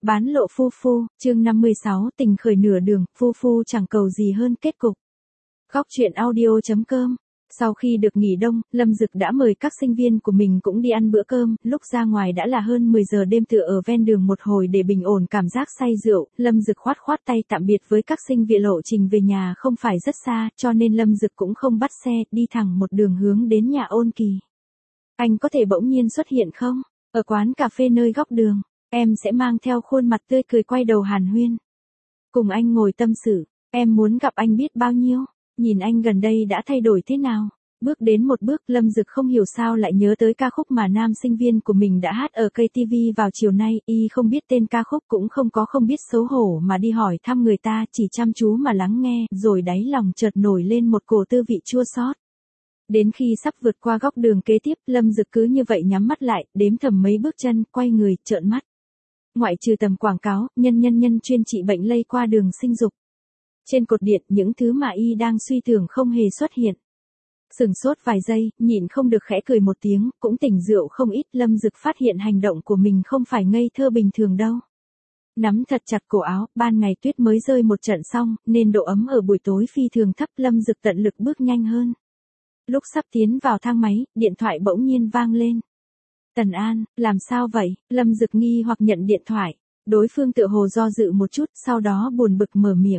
Bán lộ phu phu, chương 56, tình khởi nửa đường, phu phu chẳng cầu gì hơn kết cục. Góc truyện audio.com. Sau khi được nghỉ đông, Lâm Dực đã mời các sinh viên của mình cũng đi ăn bữa cơm, lúc ra ngoài đã là hơn 10 giờ đêm, tựa ở ven đường một hồi để bình ổn cảm giác say rượu, Lâm Dực khoát tay tạm biệt với các sinh viên. Lộ trình về nhà không phải rất xa, cho nên Lâm Dực cũng không bắt xe, đi thẳng một đường hướng đến nhà Ôn Kỳ. Anh có thể bỗng nhiên xuất hiện không? Ở quán cà phê nơi góc đường, em sẽ mang theo khuôn mặt tươi cười quay đầu hàn huyên. Cùng anh ngồi tâm sự, em muốn gặp anh biết bao nhiêu. Nhìn anh gần đây đã thay đổi thế nào? Bước đến một bước, Lâm Dực không hiểu sao lại nhớ tới ca khúc mà nam sinh viên của mình đã hát ở cây TV vào chiều nay. Y không biết tên ca khúc, cũng không biết xấu hổ mà đi hỏi thăm người ta, chỉ chăm chú mà lắng nghe, rồi đáy lòng chợt nổi lên một cổ tư vị chua xót. Đến khi sắp vượt qua góc đường kế tiếp, Lâm Dực cứ như vậy nhắm mắt lại, đếm thầm mấy bước chân, quay người, trợn mắt. Ngoại trừ tầm quảng cáo, nhân chuyên trị bệnh lây qua đường sinh dục. Trên cột điện, những thứ mà y đang suy tưởng không hề xuất hiện. Sửng sốt vài giây, nhịn không được khẽ cười một tiếng, cũng tỉnh rượu không ít. Lâm Dực phát hiện hành động của mình không phải ngây thơ bình thường đâu. Nắm thật chặt cổ áo, ban ngày tuyết mới rơi một trận xong, nên độ ấm ở buổi tối phi thường thấp. Lâm Dực tận lực bước nhanh hơn. Lúc sắp tiến vào thang máy, điện thoại bỗng nhiên vang lên. Tần An, làm sao vậy? Lâm Dực nghi hoặc nhận điện thoại. Đối phương tựa hồ do dự một chút, sau đó buồn bực mở miệng.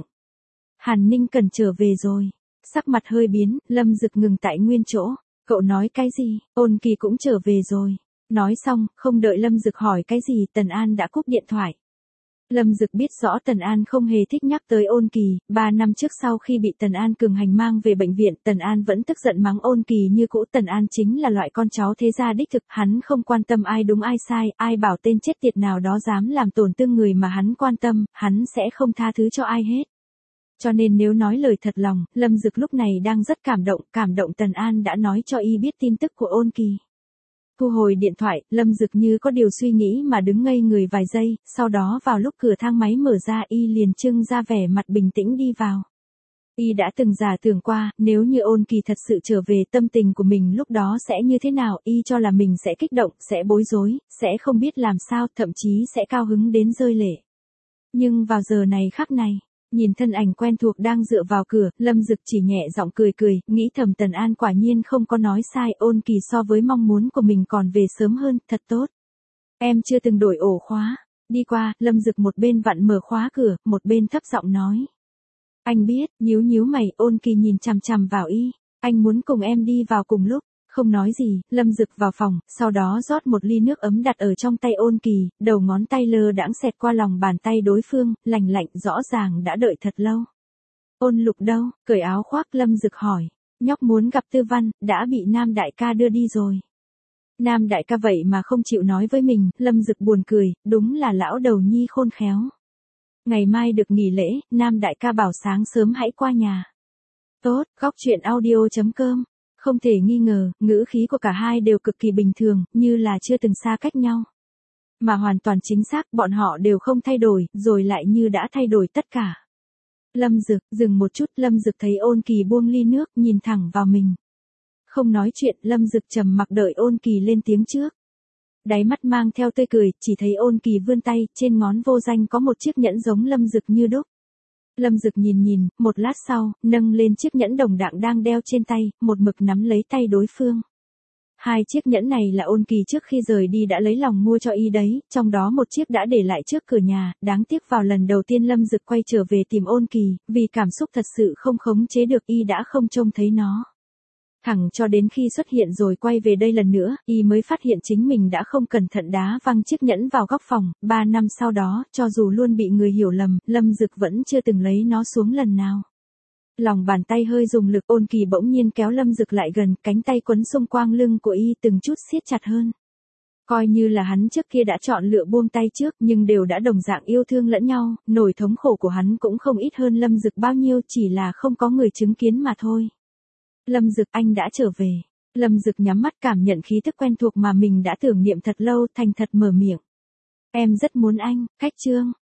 Hàn Ninh Cần trở về rồi. Sắc mặt hơi biến, Lâm Dực ngừng tại nguyên chỗ. Cậu nói cái gì? Ôn Kỳ cũng trở về rồi. Nói xong, không đợi Lâm Dực hỏi cái gì, Tần An đã cúp điện thoại. Lâm Dực biết rõ Tần An không hề thích nhắc tới Ôn Kỳ. 3 năm trước sau khi bị Tần An cường hành mang về bệnh viện, Tần An vẫn tức giận mắng Ôn Kỳ như cũ. Tần An chính là loại con cháu thế gia đích thực, hắn không quan tâm ai đúng ai sai, ai bảo tên chết tiệt nào đó dám làm tổn thương người mà hắn quan tâm, hắn sẽ không tha thứ cho ai hết. Cho nên nếu nói lời thật lòng, Lâm Dực lúc này đang rất cảm động Tần An đã nói cho y biết tin tức của Ôn Kỳ. Thu hồi điện thoại, Lâm Dực như có điều suy nghĩ mà đứng ngây người vài giây, sau đó vào lúc cửa thang máy mở ra y liền trưng ra vẻ mặt bình tĩnh đi vào. Y đã từng giả tưởng qua, nếu như Ôn Kỳ thật sự trở về, tâm tình của mình lúc đó sẽ như thế nào. Y cho là mình sẽ kích động, sẽ bối rối, sẽ không biết làm sao, thậm chí sẽ cao hứng đến rơi lệ. Nhưng vào giờ này khắc này, nhìn thân ảnh quen thuộc đang dựa vào cửa, Lâm Dực chỉ nhẹ giọng cười, nghĩ thầm Tần An quả nhiên không có nói sai, Ôn Kỳ so với mong muốn của mình còn về sớm hơn, thật tốt. Em chưa từng đổi ổ khóa. Đi qua, Lâm Dực một bên vặn mở khóa cửa, một bên thấp giọng nói. Anh biết, nhíu mày, Ôn Kỳ nhìn chằm vào y. Anh muốn cùng em đi vào cùng lúc. Không nói gì, Lâm Dực vào phòng, sau đó rót một ly nước ấm đặt ở trong tay Ôn Kỳ, đầu ngón tay lơ đãng xẹt qua lòng bàn tay đối phương, lạnh, rõ ràng đã đợi thật lâu. Ôn Lục đâu? Cởi áo khoác, Lâm Dực hỏi. Nhóc muốn gặp Tư Văn, đã bị Nam đại ca đưa đi rồi. Nam đại ca vậy mà không chịu nói với mình, Lâm Dực buồn cười, đúng là lão đầu nhi khôn khéo. Ngày mai được nghỉ lễ, Nam đại ca bảo sáng sớm hãy qua nhà. Tốt, góc truyện audio.com. Không thể nghi ngờ, ngữ khí của cả hai đều cực kỳ bình thường, như là chưa từng xa cách nhau. Mà hoàn toàn chính xác, bọn họ đều không thay đổi, rồi lại như đã thay đổi tất cả. Lâm Dực, dừng một chút, Lâm Dực thấy Ôn Kỳ buông ly nước, nhìn thẳng vào mình. Không nói chuyện, Lâm Dực trầm mặc đợi Ôn Kỳ lên tiếng trước. Đáy mắt mang theo tươi cười, chỉ thấy Ôn Kỳ vươn tay, trên ngón vô danh có một chiếc nhẫn giống Lâm Dực như đúc. Lâm Dực nhìn, một lát sau, nâng lên chiếc nhẫn đồng đặng đang đeo trên tay, một mực nắm lấy tay đối phương. Hai chiếc nhẫn này là Ôn Kỳ trước khi rời đi đã lấy lòng mua cho y đấy, trong đó một chiếc đã để lại trước cửa nhà, đáng tiếc vào lần đầu tiên Lâm Dực quay trở về tìm Ôn Kỳ, vì cảm xúc thật sự không khống chế được y đã không trông thấy nó. Thẳng cho đến khi xuất hiện rồi quay về đây lần nữa, y mới phát hiện chính mình đã không cẩn thận đá văng chiếc nhẫn vào góc phòng. 3 năm sau đó, cho dù luôn bị người hiểu lầm, Lâm Dực vẫn chưa từng lấy nó xuống lần nào. Lòng bàn tay hơi dùng lực, Ôn Kỳ bỗng nhiên kéo Lâm Dực lại gần, cánh tay quấn xung quanh lưng của y từng chút siết chặt hơn. Coi như là hắn trước kia đã chọn lựa buông tay trước, nhưng đều đã đồng dạng yêu thương lẫn nhau, nỗi thống khổ của hắn cũng không ít hơn Lâm Dực bao nhiêu, chỉ là không có người chứng kiến mà thôi. Lâm Dực, anh đã trở về. Lâm Dực nhắm mắt cảm nhận khí tức quen thuộc mà mình đã tưởng niệm thật lâu, thành thật mở miệng. Em rất muốn anh, khách trương.